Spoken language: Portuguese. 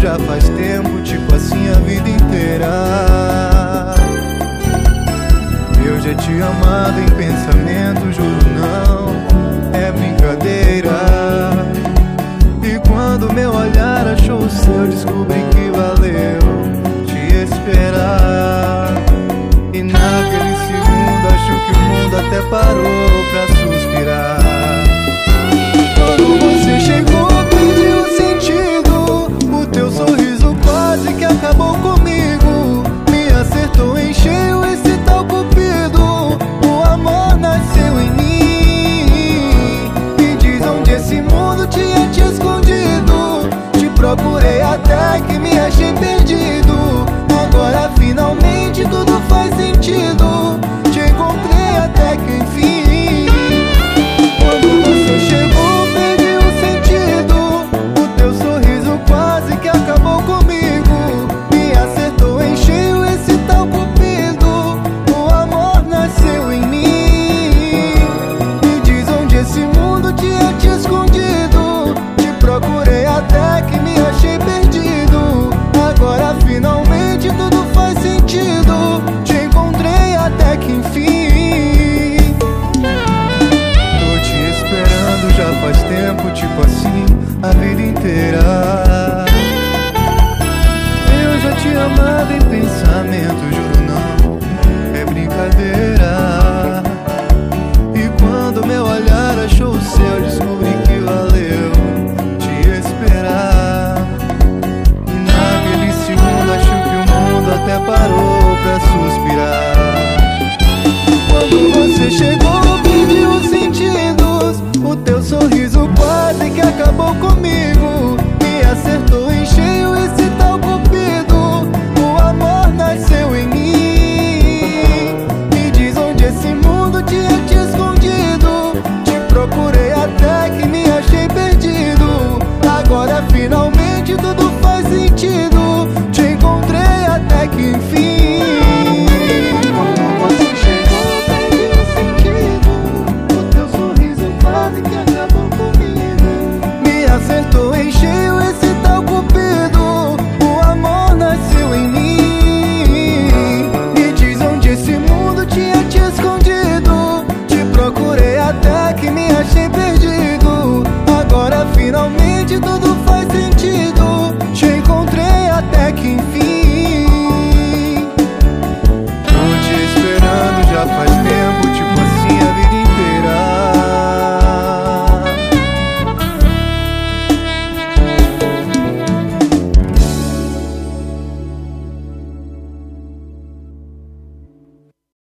já faz tempo, tipo assim a vida inteira. Eu já te amado em pensamento, juro não é brincadeira. E quando meu olhar achou o seu, descobri que valeu te esperar. E naquele segundo acho que o mundo até parou pra suspirar. Quando você chegou, perdi o sentido. O teu sorriso quase que acabou comigo. Me acertou em cheio esse tal cupido. O amor nasceu em mim. Me diz onde esse mundo tinha te escondido. Te procurei até que me achei perdido. Agora finalmente tudo faz sentido. Te encontrei até que enfim. Quando você chegou, perdi o sentido. O teu sorriso quase que acabou comigo. Me acertou em cheio esse tal cupido. O amor nasceu em mim. Me diz onde esse mundo tinha te escondido. Te procurei até que me achei perdido. Agora finalmente tudo faz sentido. Te encontrei até que enfim. Tô te esperando já faz tempo, tipo assim a vida inteira. Eu já te amava em pensamento, juro não é brincadeira. E quando meu olhar achou o seu, descobri que valeu te esperar. E naquele segundo acho que o mundo até parou pra suspirar. Quando você chegou, perdi os sentidos. O teu sorriso quase que acabou comigo. Me acertou em cheio esse tal cupido. O amor nasceu em mim. Me diz onde esse mundo tinha te escondido. Te procurei até que me achei perdido. Agora finalmente tudo faz sentido. Te encontrei até que enfim. Acertou em cheio esse tal cupido. O amor nasceu em mim. Me diz onde esse mundo tinha te escondido. Te procurei até que me achei perdido. Agora finalmente tudo